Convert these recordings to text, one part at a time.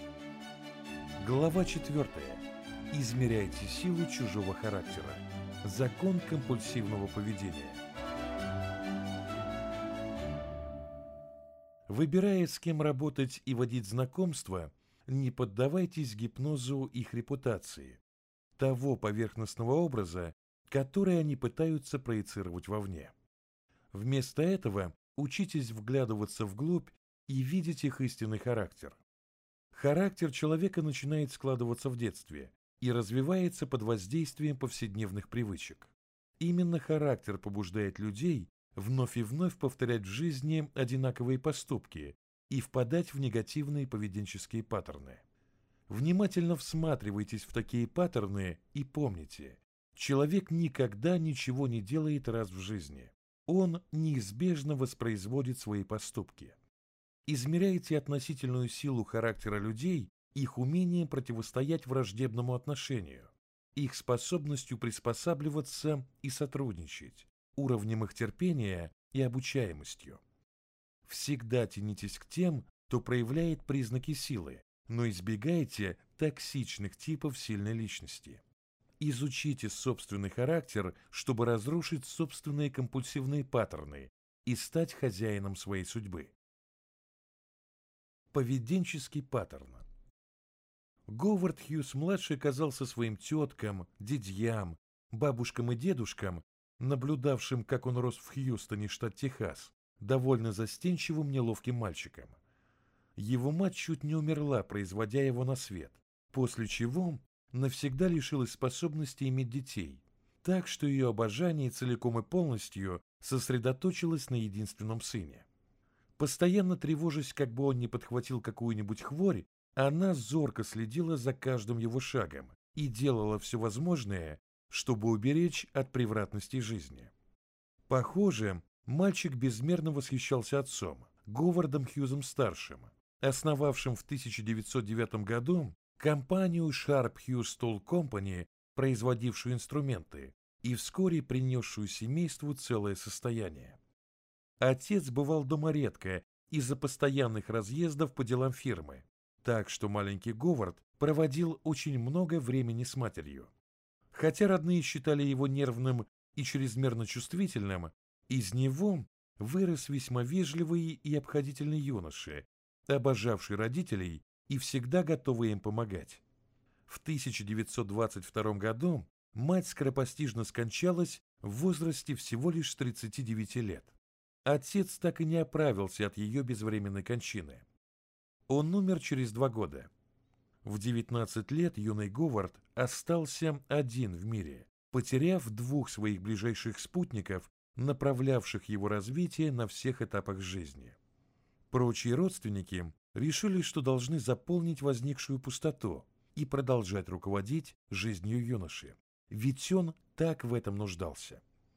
Глава 4. Измеряйте силу чужого характера. Закон компульсивного поведения. Выбирая, с кем работать и водить знакомства, не поддавайтесь гипнозу их репутации, того поверхностного образа, который они пытаются проецировать вовне. Вместо этого учитесь вглядываться вглубь и видеть их истинный характер. Характер человека начинает складываться в детстве и развивается под воздействием повседневных привычек. Именно характер побуждает людей вновь и вновь повторять в жизни одинаковые поступки и впадать в негативные поведенческие паттерны. Внимательно всматривайтесь в такие паттерны и помните, человек никогда ничего не делает раз в жизни. Он неизбежно воспроизводит свои поступки. Измеряйте относительную силу характера людей их умением противостоять враждебному отношению, их способностью приспосабливаться и сотрудничать, уровнем их терпения и обучаемостью. Всегда тянитесь к тем, кто проявляет признаки силы, но избегайте токсичных типов сильной личности. Изучите собственный характер, чтобы разрушить собственные компульсивные паттерны и стать хозяином своей судьбы. Поведенческий паттерн. Говард Хьюз-младший казался своим теткам, дядьям, бабушкам и дедушкам, наблюдавшим, как он рос в Хьюстоне, штат Техас, довольно застенчивым, неловким мальчиком. Его мать чуть не умерла, производя его на свет, после чего навсегда лишилась способности иметь детей, так что ее обожание целиком и полностью сосредоточилось на единственном сыне. Постоянно тревожась, как бы он не подхватил какую-нибудь хворь, она зорко следила за каждым его шагом и делала все возможное, чтобы уберечь от превратностей жизни. Похоже, мальчик безмерно восхищался отцом, Говардом Хьюзом-старшим, основавшим в 1909 году компанию Sharp Hughes Tool Company, производившую инструменты, и вскоре принесшую семейству целое состояние. Отец бывал дома редко из-за постоянных разъездов по делам фирмы, так что маленький Говард проводил очень много времени с матерью. Хотя родные считали его нервным и чрезмерно чувствительным, из него вырос весьма вежливый и обходительный юноша, обожавший родителей и всегда готовый им помогать. В 1922 году мать скоропостижно скончалась в возрасте всего лишь 39 лет. Отец так и не оправился от ее безвременной кончины. Он умер через 2 года. В 19 лет юный Говард остался один в мире, потеряв 2 своих ближайших спутников, направлявших его развитие на всех этапах жизни. Прочие родственники решили, что должны заполнить возникшую пустоту и продолжать руководить жизнью юноши, ведь он так в этом нуждался.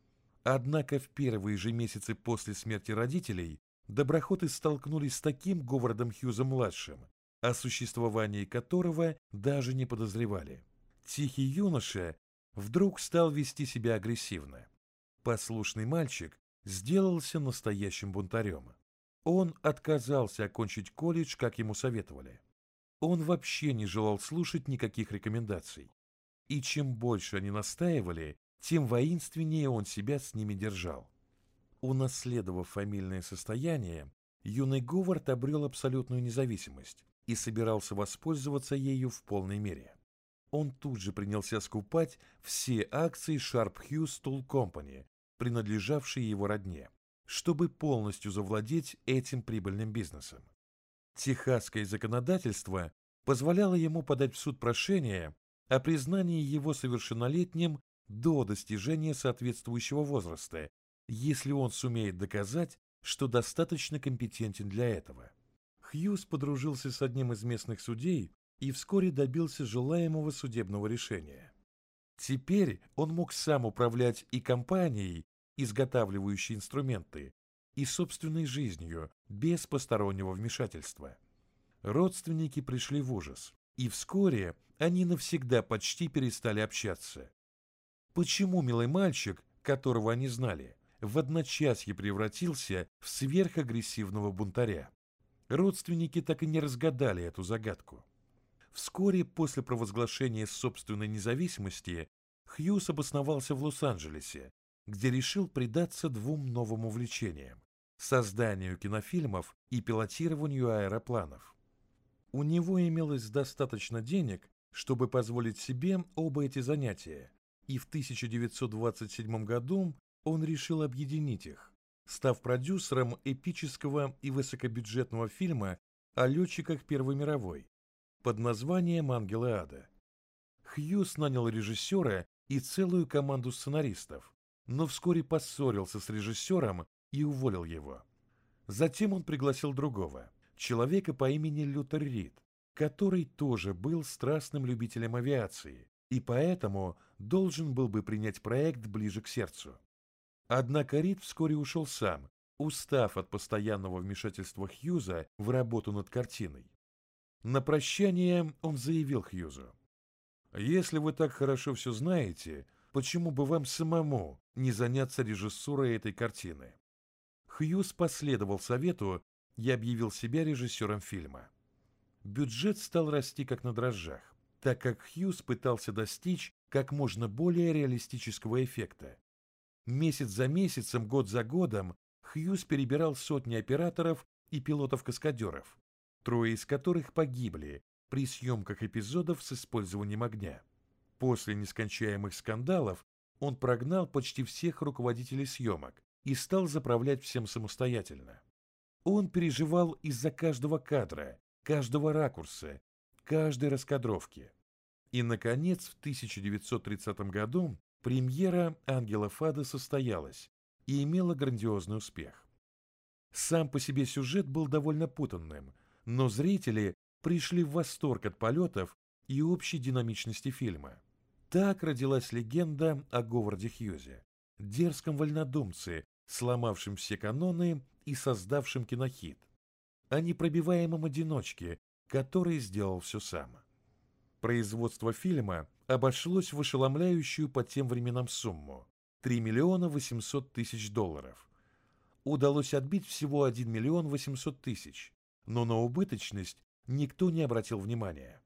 Однако в первые же месяцы после смерти родителей доброхоты столкнулись с таким Говардом Хьюзом-младшим, о существовании которого даже не подозревали. Тихий юноша вдруг стал вести себя агрессивно. Послушный мальчик сделался настоящим бунтарем. Он отказался окончить колледж, как ему советовали. Он вообще не желал слушать никаких рекомендаций. И чем больше они настаивали, тем воинственнее он себя с ними держал. Унаследовав фамильное состояние, юный Говард обрел абсолютную независимость и собирался воспользоваться ею в полной мере. Он тут же принялся скупать все акции Sharp Hughes Tool Company, принадлежавшие его родне, чтобы полностью завладеть этим прибыльным бизнесом. Техасское законодательство позволяло ему подать в суд прошение о признании его совершеннолетним до достижения соответствующего возраста, если он сумеет доказать, что достаточно компетентен для этого. Хьюз подружился с одним из местных судей и вскоре добился желаемого судебного решения. Теперь он мог сам управлять и компанией, изготавливающей инструменты, и собственной жизнью, без постороннего вмешательства. Родственники пришли в ужас, и вскоре они навсегда почти перестали общаться. Почему милый мальчик, которого они знали, в одночасье превратился в сверхагрессивного бунтаря? Родственники так и не разгадали эту загадку. Вскоре после провозглашения собственной независимости Хьюз обосновался в Лос-Анджелесе, где решил предаться двум новым увлечениям – созданию кинофильмов и пилотированию аэропланов. У него имелось достаточно денег, чтобы позволить себе оба эти занятия, и в 1927 году он решил объединить их, став продюсером эпического и высокобюджетного фильма о летчиках Первой мировой под названием «Ангелы ада». Хьюз нанял режиссера и целую команду сценаристов, но вскоре поссорился с режиссером и уволил его. Затем он пригласил другого, человека по имени Лютер Рид, который тоже был страстным любителем авиации и поэтому должен был бы принять проект ближе к сердцу. Однако Рид вскоре ушел сам, устав от постоянного вмешательства Хьюза в работу над картиной. На прощание он заявил Хьюзу: «Если вы так хорошо все знаете, почему бы вам самому не заняться режиссурой этой картины?» Хьюз последовал совету и объявил себя режиссером фильма. Бюджет стал расти как на дрожжах, так как Хьюз пытался достичь как можно более реалистического эффекта. Месяц за месяцем, год за годом Хьюз перебирал сотни операторов и пилотов-каскадеров, трое из которых погибли при съемках эпизодов с использованием огня. После нескончаемых скандалов он прогнал почти всех руководителей съемок и стал заправлять всем самостоятельно. Он переживал из-за каждого кадра, каждого ракурса, каждой раскадровки. И, наконец, в 1930 году премьера «Ангелов ада» состоялась и имела грандиозный успех. Сам по себе сюжет был довольно путанным, но зрители пришли в восторг от полетов и общей динамичности фильма. Так родилась легенда о Говарде Хьюзе, дерзком вольнодумце, сломавшем все каноны и создавшем кинохит, о непробиваемом одиночке, который сделал все сам. Производство фильма обошлось в ошеломляющую по тем временам сумму – $3 800 000. Удалось отбить всего 1 800 000, но на убыточность никто не обратил внимания.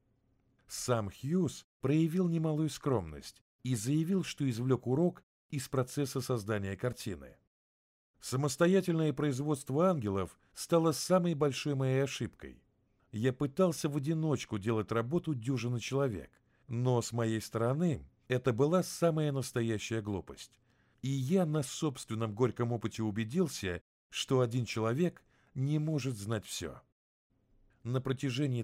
Сам Хьюз проявил немалую скромность и заявил, что извлек урок из процесса создания картины. Самостоятельное производство «Ангелов» стало самой большой моей ошибкой. Я пытался в одиночку делать работу дюжины человек, но с моей стороны это была самая настоящая глупость. И я на собственном горьком опыте убедился, что один человек не может знать все. На протяжении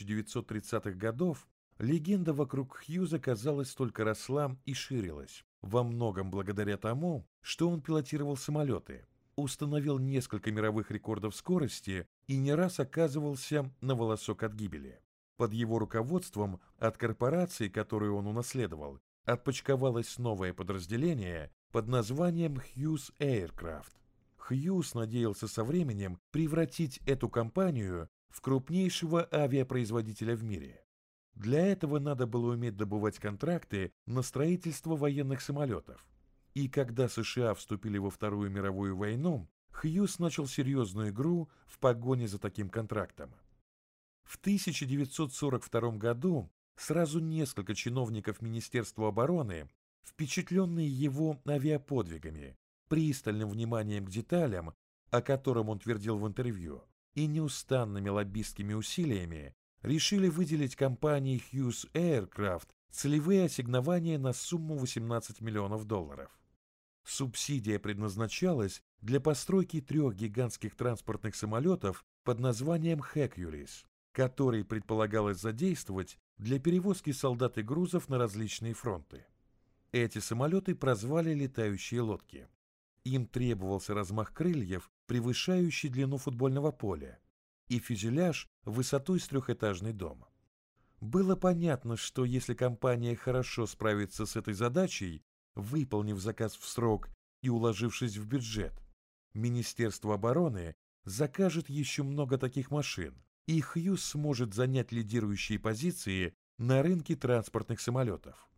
1930-х годов легенда вокруг Хьюза, казалось, только росла и ширилась, во многом благодаря тому, что он пилотировал самолеты, установил несколько мировых рекордов скорости и не раз оказывался на волосок от гибели. Под его руководством от корпорации, которую он унаследовал, отпочковалось новое подразделение под названием Hughes Aircraft. Хьюз надеялся со временем превратить эту компанию в крупнейшего авиапроизводителя в мире. Для этого надо было уметь добывать контракты на строительство военных самолетов. И когда США вступили во Вторую мировую войну, Хьюз начал серьезную игру в погоне за таким контрактом. В 1942 году сразу несколько чиновников Министерства обороны, впечатленные его авиаподвигами, пристальным вниманием к деталям, о котором он твердил в интервью, и неустанными лоббистскими усилиями, решили выделить компании Hughes Aircraft целевые ассигнования на сумму $18 миллионов. Субсидия предназначалась для постройки 3 гигантских транспортных самолетов под названием Hercules, которые предполагалось задействовать для перевозки солдат и грузов на различные фронты. Эти самолеты прозвали «летающие лодки». Им требовался размах крыльев, превышающий длину футбольного поля, и фюзеляж высотой с трехэтажный дом. Было понятно, что если компания хорошо справится с этой задачей, выполнив заказ в срок и уложившись в бюджет, Министерство обороны закажет еще много таких машин, и Хьюз сможет занять лидирующие позиции на рынке транспортных самолетов.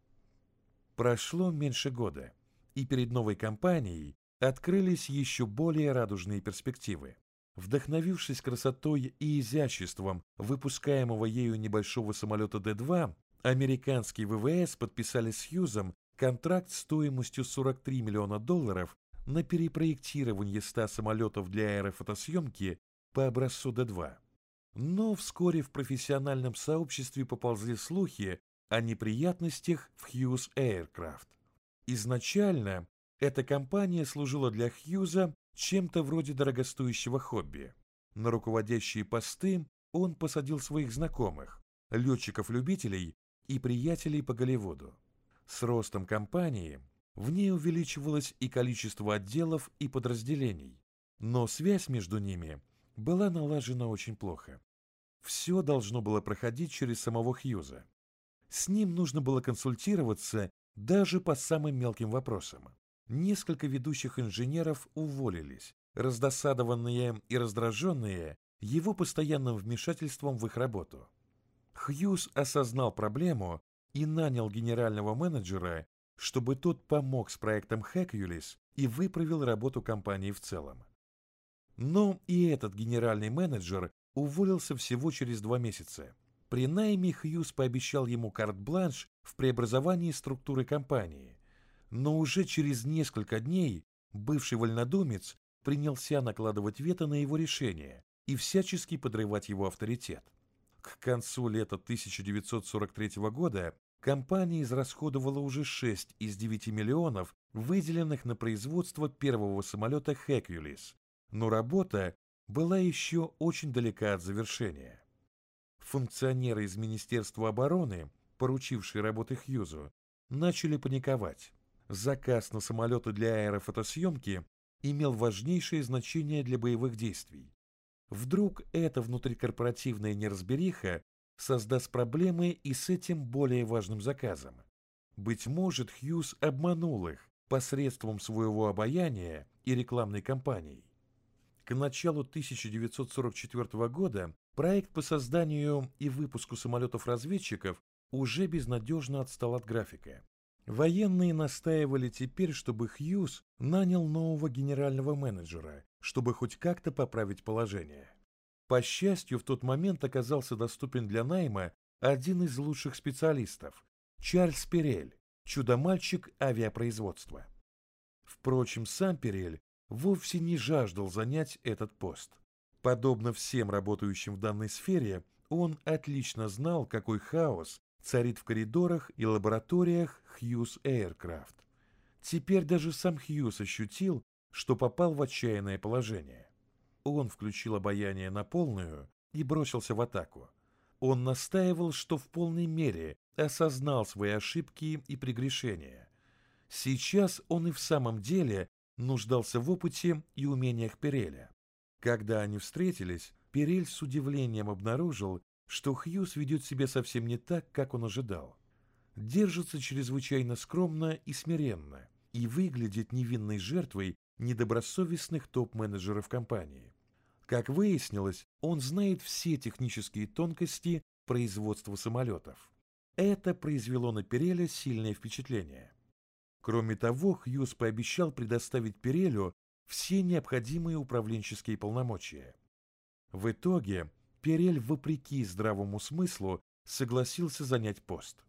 Прошло меньше года, и перед новой компанией открылись еще более радужные перспективы. Вдохновившись красотой и изяществом выпускаемого ею небольшого самолета Д-2, американские ВВС подписали с Хьюзом контракт стоимостью $43 миллиона на перепроектирование 100 самолетов для аэрофотосъемки по образцу Д-2. Но вскоре в профессиональном сообществе поползли слухи о неприятностях в Hughes Aircraft. Изначально эта компания служила для Хьюза чем-то вроде дорогостоящего хобби. На руководящие посты он посадил своих знакомых, летчиков-любителей и приятелей по Голливуду. С ростом компании в ней увеличивалось и количество отделов и подразделений, но связь между ними была налажена очень плохо. Все должно было проходить через самого Хьюза. С ним нужно было консультироваться даже по самым мелким вопросам. Несколько ведущих инженеров уволились, раздосадованные и раздраженные его постоянным вмешательством в их работу. Хьюз осознал проблему и нанял генерального менеджера, чтобы тот помог с проектом Hercules и выправил работу компании в целом. Но и этот генеральный менеджер уволился всего через 2 месяца. При найме Хьюз пообещал ему карт-бланш в преобразовании структуры компании, но уже через несколько дней бывший вольнодумец принялся накладывать вето на его решение и всячески подрывать его авторитет. К концу лета 1943 года компания израсходовала уже 6 из 9 миллионов, выделенных на производство первого самолета Hercules, но работа была еще очень далека от завершения. Функционеры из Министерства обороны, поручившие работы Хьюзу, начали паниковать. Заказ на самолеты для аэрофотосъемки имел важнейшее значение для боевых действий. Вдруг эта внутрикорпоративная неразбериха создаст проблемы и с этим более важным заказом. Быть может, Хьюз обманул их посредством своего обаяния и рекламной кампании. К началу 1944 года проект по созданию и выпуску самолетов-разведчиков уже безнадежно отстал от графика. Военные настаивали теперь, чтобы Хьюз нанял нового генерального менеджера, чтобы хоть как-то поправить положение. По счастью, в тот момент оказался доступен для найма один из лучших специалистов – Чарльз Перель, чудо-мальчик авиапроизводства. Впрочем, сам Перель вовсе не жаждал занять этот пост. Подобно всем работающим в данной сфере, он отлично знал, какой хаос царит в коридорах и лабораториях Hughes Aircraft. Теперь даже сам Хьюз ощутил, что попал в отчаянное положение. Он включил обаяние на полную и бросился в атаку. Он настаивал, что в полной мере осознал свои ошибки и прегрешения. Сейчас он и в самом деле нуждался в опыте и умениях Переля. Когда они встретились, Перель с удивлением обнаружил, что Хьюз ведет себя совсем не так, как он ожидал. Держится чрезвычайно скромно и смиренно и выглядит невинной жертвой недобросовестных топ-менеджеров компании. Как выяснилось, он знает все технические тонкости производства самолетов. Это произвело на Переля сильное впечатление. Кроме того, Хьюз пообещал предоставить Перелю все необходимые управленческие полномочия. В итоге Перель, вопреки здравому смыслу, согласился занять пост.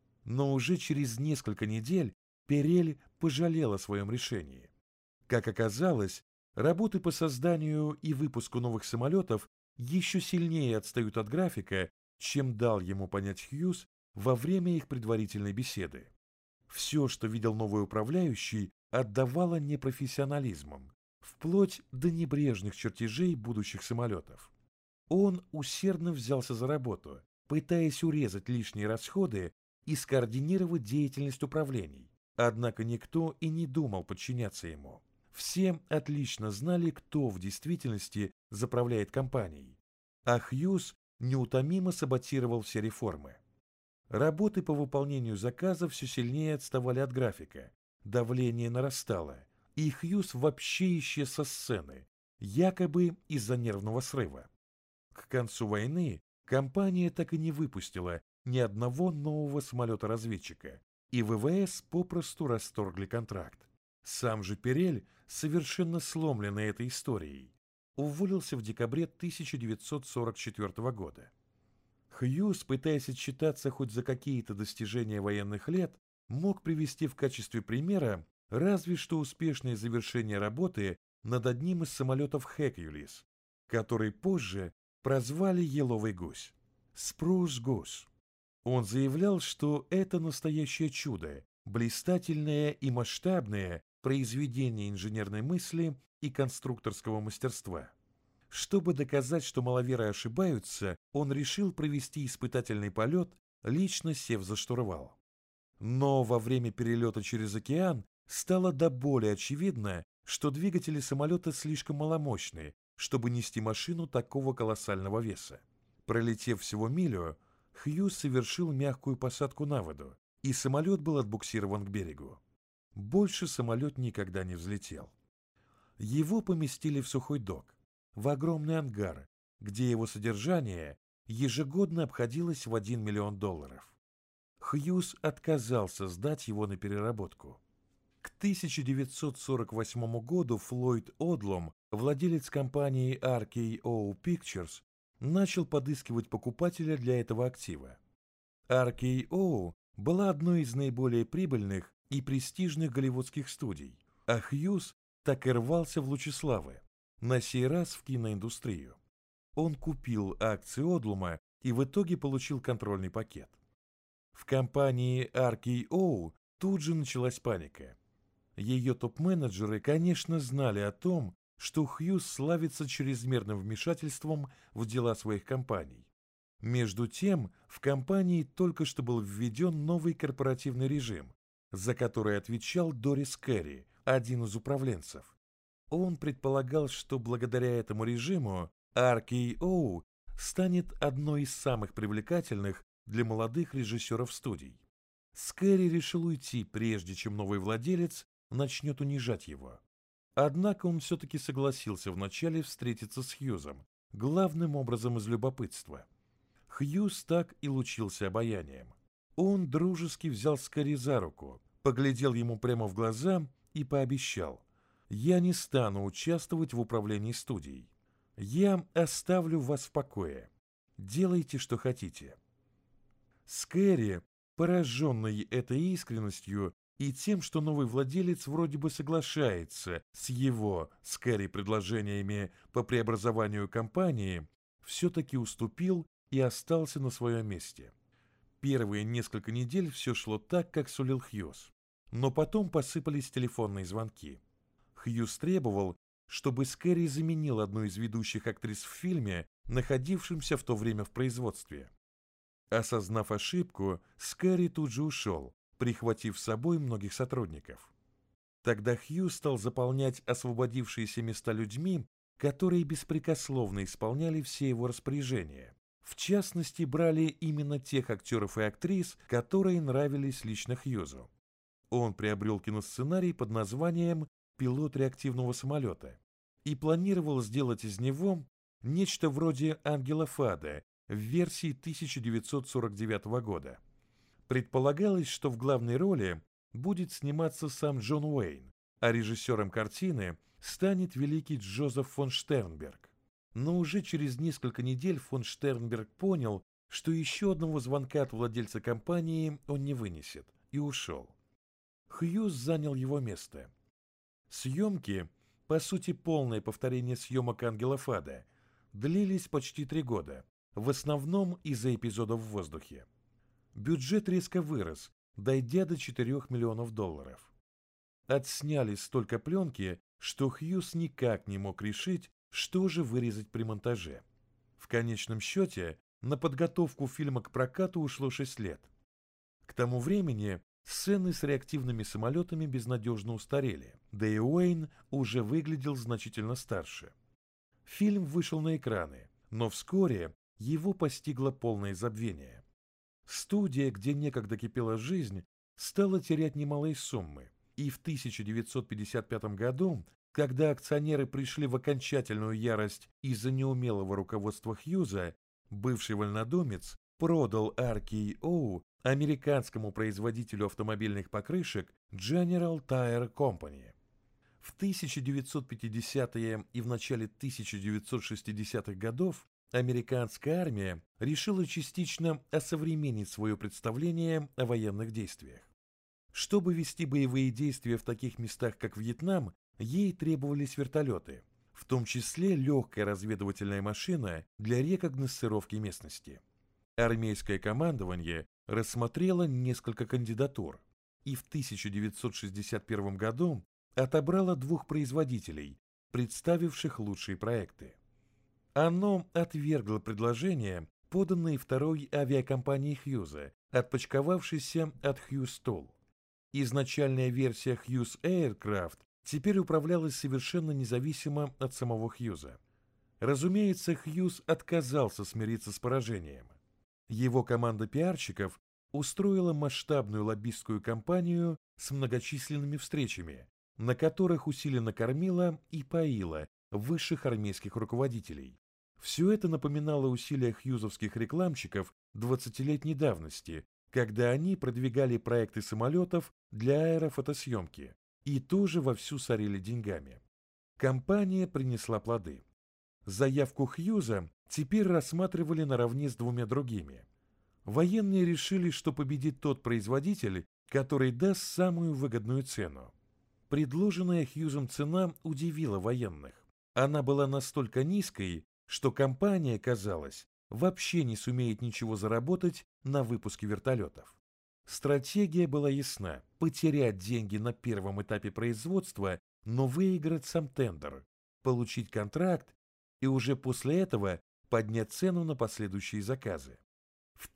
Но уже через несколько недель Перель пожалел о своем решении. Как оказалось, работы по созданию и выпуску новых самолетов еще сильнее отстают от графика, чем дал ему понять Хьюз во время их предварительной беседы. Все, что видел новый управляющий, отдавало непрофессионализмом, вплоть до небрежных чертежей будущих самолетов. Он усердно взялся за работу, пытаясь урезать лишние расходы и скоординировать деятельность управлений. Однако никто и не думал подчиняться ему. Все отлично знали, кто в действительности заправляет компанией. А Хьюз неутомимо саботировал все реформы. Работы по выполнению заказов все сильнее отставали от графика, давление нарастало, и Хьюз вообще исчез со сцены, якобы из-за нервного срыва. К концу войны компания так и не выпустила ни одного нового самолета-разведчика, и ВВС попросту расторгли контракт. Сам же Перель, совершенно сломленный этой историей, уволился в декабре 1944 года. Хьюз, пытаясь отчитаться хоть за какие-то достижения военных лет, мог привести в качестве примера разве что успешное завершение работы над одним из самолетов «Херкулес», который позже прозвали «Еловый гусь» — «Спрус Гус». Он заявлял, что это настоящее чудо, блистательное и масштабное произведение инженерной мысли и конструкторского мастерства. Чтобы доказать, что маловеры ошибаются, он решил провести испытательный полет, лично сев за штурвал. Но во время перелета через океан стало до боли очевидно, что двигатели самолета слишком маломощны, чтобы нести машину такого колоссального веса. Пролетев всего милю, Хьюз совершил мягкую посадку на воду, и самолет был отбуксирован к берегу. Больше самолет никогда не взлетел. Его поместили в сухой док, в огромный ангар, где его содержание ежегодно обходилось в $1 миллион. Хьюз отказался сдать его на переработку. К 1948 году Флойд Одлом, владелец компании RKO Pictures, начал подыскивать покупателя для этого актива. RKO была одной из наиболее прибыльных и престижных голливудских студий, а Хьюз так и рвался в лучи славы, на сей раз в киноиндустрию. Он купил акции Одлума и в итоге получил контрольный пакет. В компании RKO тут же началась паника. Ее топ-менеджеры, конечно, знали о том, что Хьюз славится чрезмерным вмешательством в дела своих компаний. Между тем, в компании только что был введен новый корпоративный режим, за который отвечал Дорис Керри, один из управленцев. Он предполагал, что благодаря этому режиму RKO станет одной из самых привлекательных для молодых режиссеров студий. Скэри решил уйти, прежде чем новый владелец начнет унижать его. Однако он все-таки согласился вначале встретиться с Хьюзом, главным образом из любопытства. Хьюз так и лучился обаянием. Он дружески взял Скэри за руку, поглядел ему прямо в глаза и пообещал: «Я не стану участвовать в управлении студией. Я оставлю вас в покое. Делайте, что хотите». Скэри, пораженный этой искренностью и тем, что новый владелец вроде бы соглашается с его, Скэри, предложениями по преобразованию компании, все-таки уступил и остался на своем месте. Первые несколько недель все шло так, как сулил Хьюз, но потом посыпались телефонные звонки. Хьюз требовал, чтобы Скэри заменил одну из ведущих актрис в фильме, находившемся в то время в производстве. Осознав ошибку, Скэри тут же ушел, прихватив с собой многих сотрудников. Тогда Хьюз стал заполнять освободившиеся места людьми, которые беспрекословно исполняли все его распоряжения. В частности, брали именно тех актеров и актрис, которые нравились лично Хьюзу. Он приобрел киносценарий под названием «Пилот реактивного самолета» и планировал сделать из него нечто вроде «Ангела Фада» в версии 1949 года. Предполагалось, что в главной роли будет сниматься сам Джон Уэйн, а режиссером картины станет великий Джозеф фон Штернберг. Но уже через несколько недель фон Штернберг понял, что еще одного звонка от владельца компании он не вынесет, и ушел. Хьюз занял его место. Съемки, по сути полное повторение съемок «Ангела Фада», длились почти 3 года, в основном из-за эпизодов в воздухе. Бюджет резко вырос, дойдя до $4 миллионов. Отсняли столько пленки, что Хьюз никак не мог решить, что же вырезать при монтаже. В конечном счете, на подготовку фильма к прокату ушло 6 лет. К тому времени сцены с реактивными самолетами безнадежно устарели, да и Уэйн уже выглядел значительно старше. Фильм вышел на экраны, но вскоре его постигло полное забвение. Студия, где некогда кипела жизнь, стала терять немалые суммы, и в 1955 году, когда акционеры пришли в окончательную ярость из-за неумелого руководства Хьюза, бывший вольнодумец продал RKO американскому производителю автомобильных покрышек General Tire Company. В 1950-е и в начале 1960-х годов американская армия решила частично осовременить свое представление о военных действиях. Чтобы вести боевые действия в таких местах, как Вьетнам, ей требовались вертолеты, в том числе легкая разведывательная машина для рекогносцировки местности. Армейское командование рассмотрело несколько кандидатур и в 1961 году отобрало двух производителей, представивших лучшие проекты. Оно отвергло предложения, поданные второй авиакомпанией Хьюза, отпочковавшейся от Hughes Tool. Изначальная версия Hughes Aircraft теперь управлялась совершенно независимо от самого Хьюза. Разумеется, Хьюз отказался смириться с поражением. Его команда пиарщиков устроила масштабную лоббистскую кампанию с многочисленными встречами, на которых усиленно кормила и поила высших армейских руководителей. Все это напоминало усилия хьюзовских рекламщиков 20-летней давности, когда они продвигали проекты самолетов для аэрофотосъемки и тоже вовсю сорили деньгами. Кампания принесла плоды. Заявку Хьюза теперь рассматривали наравне с двумя другими. Военные решили, что победит тот производитель, который даст самую выгодную цену. Предложенная Хьюзом цена удивила военных. Она была настолько низкой, что компания, казалось, вообще не сумеет ничего заработать на выпуске вертолетов. Стратегия была ясна – потерять деньги на первом этапе производства, но выиграть сам тендер, получить контракт и уже после этого поднять цену на последующие заказы. В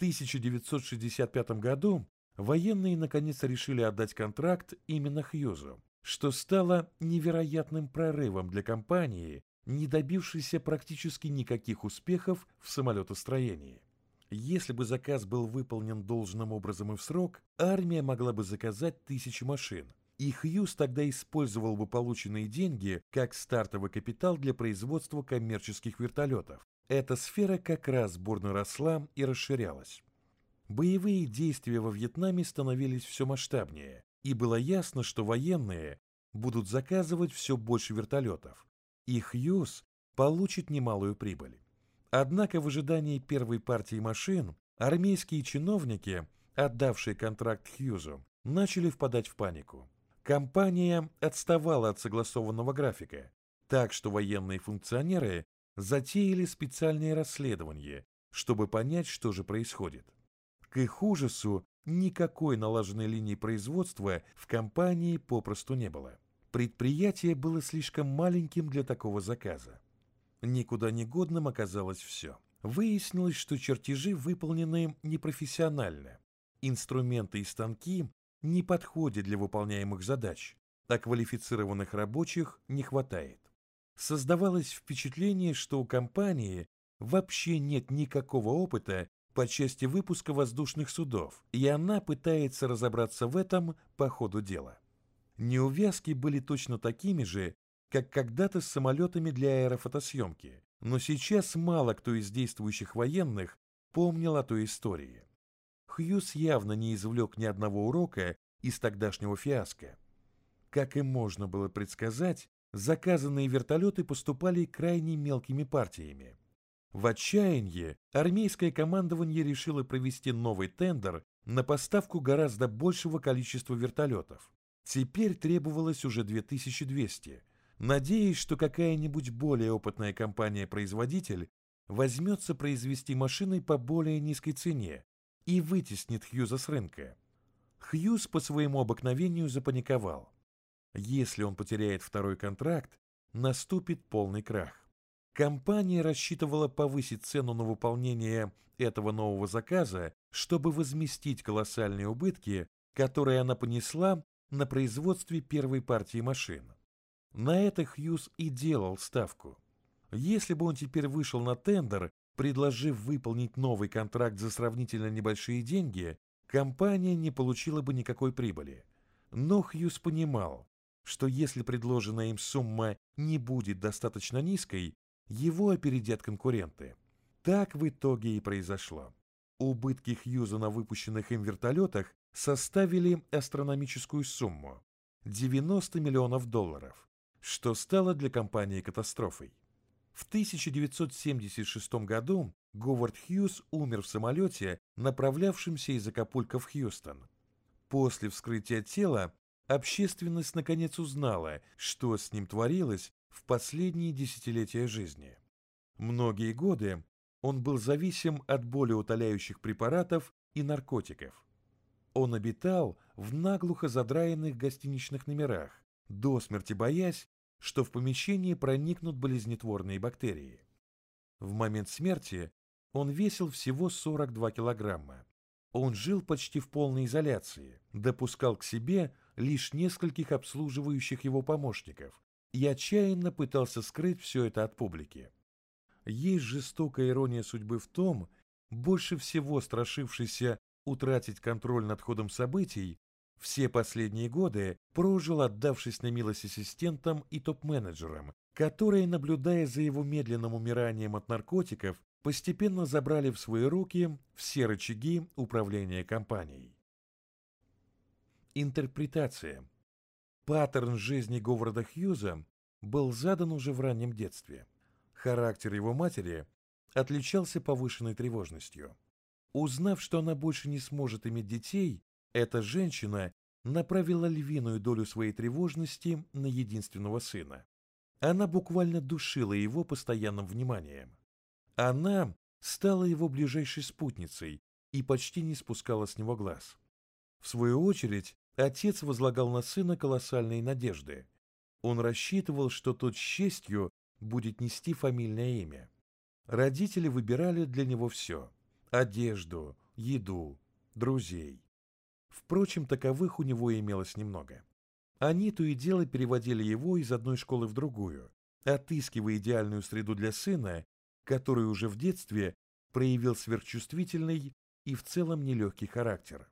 1965 году военные наконец решили отдать контракт именно Хьюзу, что стало невероятным прорывом для компании, не добившейся практически никаких успехов в самолетостроении. Если бы заказ был выполнен должным образом и в срок, армия могла бы заказать 1000 машин, и Хьюз тогда использовал бы полученные деньги как стартовый капитал для производства коммерческих вертолетов. Эта сфера как раз бурно росла и расширялась. Боевые действия во Вьетнаме становились все масштабнее, и было ясно, что военные будут заказывать все больше вертолетов, и Хьюз получит немалую прибыль. Однако в ожидании первой партии машин армейские чиновники, отдавшие контракт Хьюзу, начали впадать в панику. Компания отставала от согласованного графика, так что военные функционеры затеяли специальные расследования, чтобы понять, что же происходит. К их ужасу никакой налаженной линии производства в компании попросту не было. Предприятие было слишком маленьким для такого заказа. Никуда не годным оказалось все. Выяснилось, что чертежи выполнены непрофессионально. Инструменты и станки не подходят для выполняемых задач, а квалифицированных рабочих не хватает. Создавалось впечатление, что у компании вообще нет никакого опыта по части выпуска воздушных судов, и она пытается разобраться в этом по ходу дела. Неувязки были точно такими же, как когда-то с самолетами для аэрофотосъемки, но сейчас мало кто из действующих военных помнил о той истории. Хьюз явно не извлек ни одного урока из тогдашнего фиаско. Как и можно было предсказать, заказанные вертолеты поступали крайне мелкими партиями. В отчаянии армейское командование решило провести новый тендер на поставку гораздо большего количества вертолетов. Теперь требовалось уже 2200, надеясь, что какая-нибудь более опытная компания-производитель возьмется произвести машины по более низкой цене и вытеснит Хьюза с рынка. Хьюз по своему обыкновению запаниковал. Если он потеряет второй контракт, наступит полный крах. Компания рассчитывала повысить цену на выполнение этого нового заказа, чтобы возместить колоссальные убытки, которые она понесла на производстве первой партии машин. На это Хьюз и делал ставку. Если бы он теперь вышел на тендер, предложив выполнить новый контракт за сравнительно небольшие деньги, компания не получила бы никакой прибыли. Но Хьюз понимал, что если предложенная им сумма не будет достаточно низкой, его опередят конкуренты. Так в итоге и произошло. Убытки Хьюза на выпущенных им вертолетах составили астрономическую сумму – $90 миллионов. что стало для компании катастрофой. В 1976 году Говард Хьюз умер в самолете, направлявшемся из Акапулько в Хьюстон. После вскрытия тела общественность наконец узнала, что с ним творилось в последние десятилетия жизни. Многие годы он был зависим от болеутоляющих препаратов и наркотиков. Он обитал в наглухо задраенных гостиничных номерах, до смерти боясь, что в помещении проникнут болезнетворные бактерии. В момент смерти он весил всего 42 килограмма. Он жил почти в полной изоляции, допускал к себе лишь нескольких обслуживающих его помощников и отчаянно пытался скрыть все это от публики. Есть жестокая ирония судьбы в том, больше всего страшившийся утратить контроль над ходом событий, все последние годы прожил, отдавшись на милость ассистентам и топ-менеджерам, которые, наблюдая за его медленным умиранием от наркотиков, постепенно забрали в свои руки все рычаги управления компанией. Интерпретация. Паттерн жизни Говарда Хьюза был задан уже в раннем детстве. Характер его матери отличался повышенной тревожностью. Узнав, что она больше не сможет иметь детей, эта женщина направила львиную долю своей тревожности на единственного сына. Она буквально душила его постоянным вниманием. Она стала его ближайшей спутницей и почти не спускала с него глаз. В свою очередь, отец возлагал на сына колоссальные надежды. Он рассчитывал, что тот с честью будет нести фамильное имя. Родители выбирали для него все – одежду, еду, друзей. Впрочем, таковых у него имелось немного. Они то и дело переводили его из одной школы в другую, отыскивая идеальную среду для сына, который уже в детстве проявил сверхчувствительный и в целом нелегкий характер.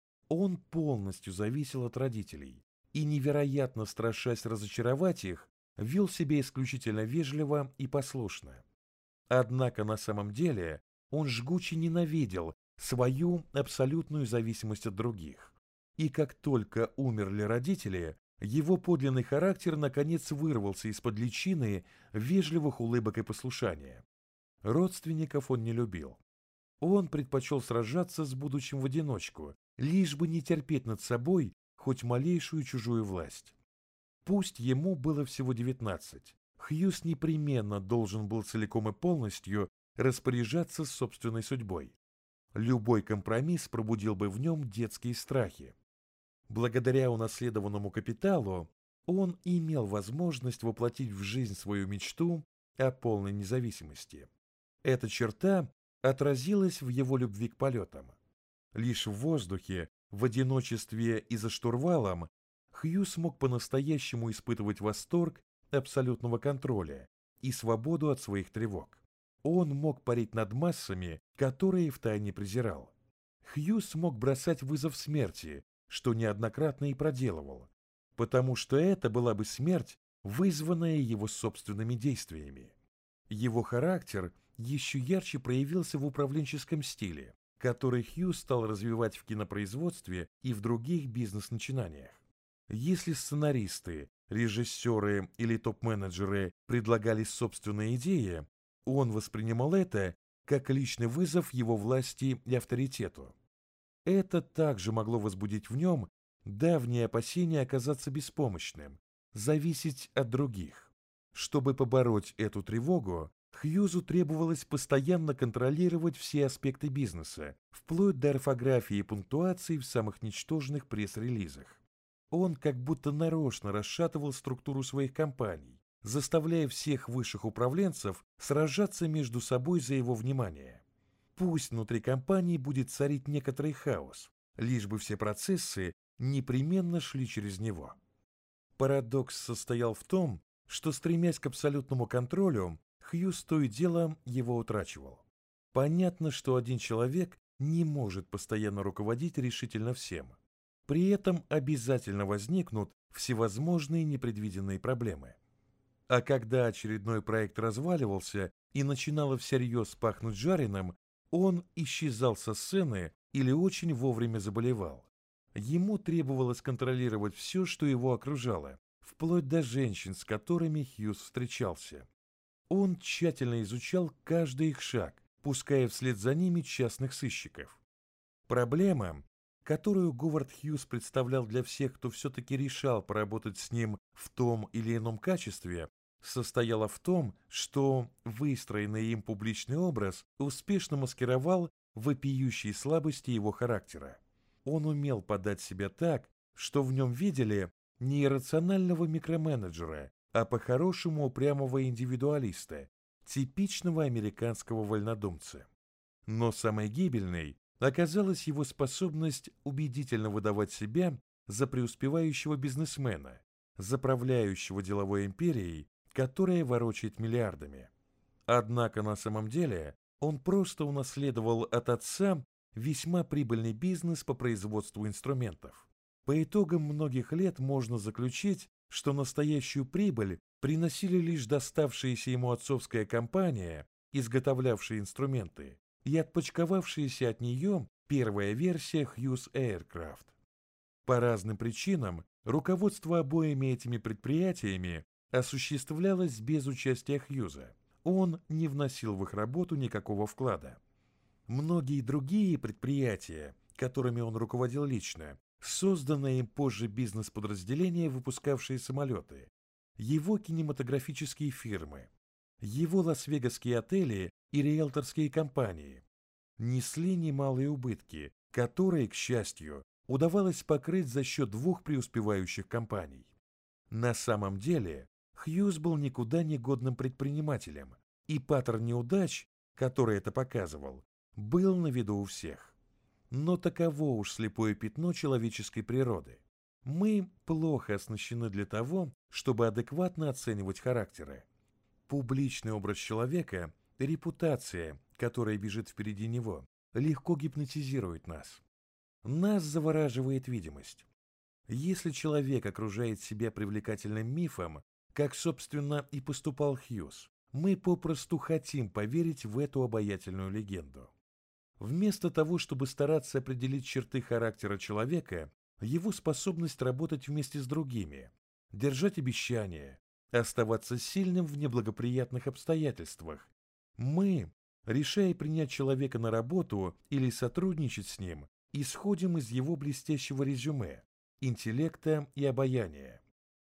Он полностью зависел от родителей и, невероятно страшась разочаровать их, вел себя исключительно вежливо и послушно. Однако на самом деле он жгуче ненавидел свою абсолютную зависимость от других. И как только умерли родители, его подлинный характер наконец вырвался из-под личины вежливых улыбок и послушания. Родственников он не любил. Он предпочел сражаться с будущим в одиночку, лишь бы не терпеть над собой хоть малейшую чужую власть. Пусть ему было всего 19, Хьюз непременно должен был целиком и полностью распоряжаться собственной судьбой. Любой компромисс пробудил бы в нем детские страхи. Благодаря унаследованному капиталу он имел возможность воплотить в жизнь свою мечту о полной независимости. Эта черта отразилась в его любви к полетам. Лишь в воздухе, в одиночестве и за штурвалом Хьюз мог по-настоящему испытывать восторг абсолютного контроля и свободу от своих тревог. Он мог парить над массами, которые втайне презирал. Хьюз мог бросать вызов смерти, что неоднократно и проделывал, потому что это была бы смерть, вызванная его собственными действиями. Его характер еще ярче проявился в управленческом стиле, который Хьюз стал развивать в кинопроизводстве и в других бизнес-начинаниях. Если сценаристы, режиссеры или топ-менеджеры предлагали собственные идеи, он воспринимал это как личный вызов его власти и авторитету. Это также могло возбудить в нем давнее опасение оказаться беспомощным, зависеть от других. Чтобы побороть эту тревогу, Хьюзу требовалось постоянно контролировать все аспекты бизнеса, вплоть до орфографии и пунктуации в самых ничтожных пресс-релизах. Он как будто нарочно расшатывал структуру своих компаний, заставляя всех высших управленцев сражаться между собой за его внимание. Пусть внутри компании будет царить некоторый хаос, лишь бы все процессы непременно шли через него. Парадокс состоял в том, что, стремясь к абсолютному контролю, Хьюз то и дело его утрачивал. Понятно, что один человек не может постоянно руководить решительно всем. При этом обязательно возникнут всевозможные непредвиденные проблемы. А когда очередной проект разваливался и начинало всерьез пахнуть жареным, он исчезал со сцены или очень вовремя заболевал. Ему требовалось контролировать все, что его окружало, вплоть до женщин, с которыми Хьюз встречался. Он тщательно изучал каждый их шаг, пуская вслед за ними частных сыщиков. Проблема, которую Говард Хьюз представлял для всех, кто все-таки решал поработать с ним в том или ином качестве, состояла в том, что выстроенный им публичный образ успешно маскировал вопиющие слабости его характера. Он умел подать себя так, что в нем видели не иррационального микроменеджера, а по-хорошему упрямого индивидуалиста, типичного американского вольнодумца. Но самой гибельной оказалась его способность убедительно выдавать себя за преуспевающего бизнесмена, заправляющего деловой империей, которая ворочает миллиардами. Однако на самом деле он просто унаследовал от отца весьма прибыльный бизнес по производству инструментов. По итогам многих лет можно заключить, что настоящую прибыль приносили лишь доставшаяся ему отцовская компания, изготовлявшая инструменты, и отпочковавшаяся от нее первая версия Hughes Aircraft. По разным причинам руководство обоими этими предприятиями осуществлялось без участия Хьюза. Он не вносил в их работу никакого вклада. Многие другие предприятия, которыми он руководил лично, созданные им позже бизнес-подразделения, выпускавшие самолеты, его кинематографические фирмы, его лас-вегасские отели и риэлторские компании несли немалые убытки, которые, к счастью, удавалось покрыть за счет двух преуспевающих компаний. На самом деле, Хьюз был никуда не годным предпринимателем, и паттерн неудач, который это показывал, был на виду у всех. Но таково уж слепое пятно человеческой природы. Мы плохо оснащены для того, чтобы адекватно оценивать характеры. Публичный образ человека, репутация, которая бежит впереди него, легко гипнотизирует нас. Нас завораживает видимость. Если человек окружает себя привлекательным мифом, как, собственно, и поступал Хьюз, мы попросту хотим поверить в эту обаятельную легенду. Вместо того, чтобы стараться определить черты характера человека, его способность работать вместе с другими, держать обещания, оставаться сильным в неблагоприятных обстоятельствах, мы, решая принять человека на работу или сотрудничать с ним, исходим из его блестящего резюме, интеллекта и обаяния.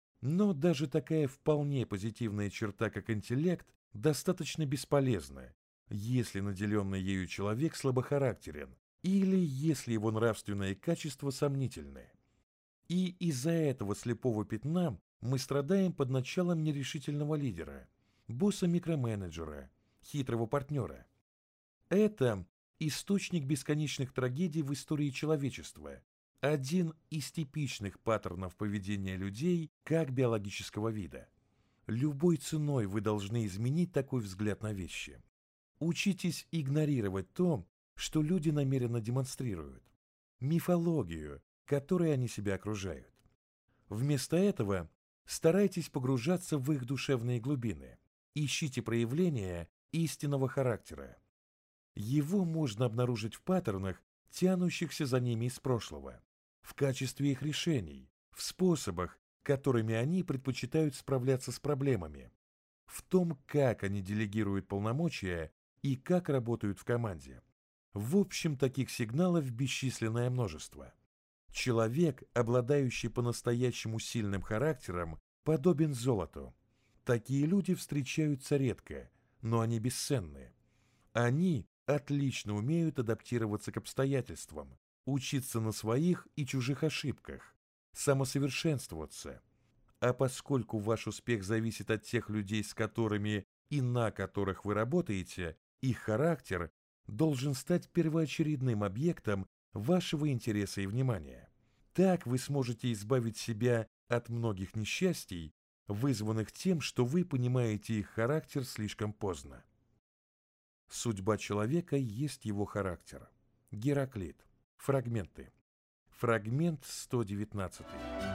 Но даже такая вполне позитивная черта, как интеллект, достаточно бесполезна, если наделенный ею человек слабохарактерен или если его нравственные качества сомнительны. И из-за этого слепого пятна мы страдаем под началом нерешительного лидера, босса-микроменеджера, хитрого партнера. Это источник бесконечных трагедий в истории человечества, один из типичных паттернов поведения людей как биологического вида. Любой ценой вы должны изменить такой взгляд на вещи. Учитесь игнорировать то, что люди намеренно демонстрируют, мифологию, которой они себя окружают. Вместо этого старайтесь погружаться в их душевные глубины, ищите проявления истинного характера. Его можно обнаружить в паттернах, тянущихся за ними из прошлого, в качестве их решений, в способах, которыми они предпочитают справляться с проблемами, в том, как они делегируют полномочия и как работают в команде. В общем, таких сигналов бесчисленное множество. Человек, обладающий по-настоящему сильным характером, подобен золоту. Такие люди встречаются редко, но они бесценны. Они отлично умеют адаптироваться к обстоятельствам, учиться на своих и чужих ошибках, самосовершенствоваться. А поскольку ваш успех зависит от тех людей, с которыми и на которых вы работаете, их характер должен стать первоочередным объектом вашего интереса и внимания. Так вы сможете избавить себя от многих несчастий, вызванных тем, что вы понимаете их характер слишком поздно. Судьба человека есть его характер. Гераклит. Фрагменты. Фрагмент 119.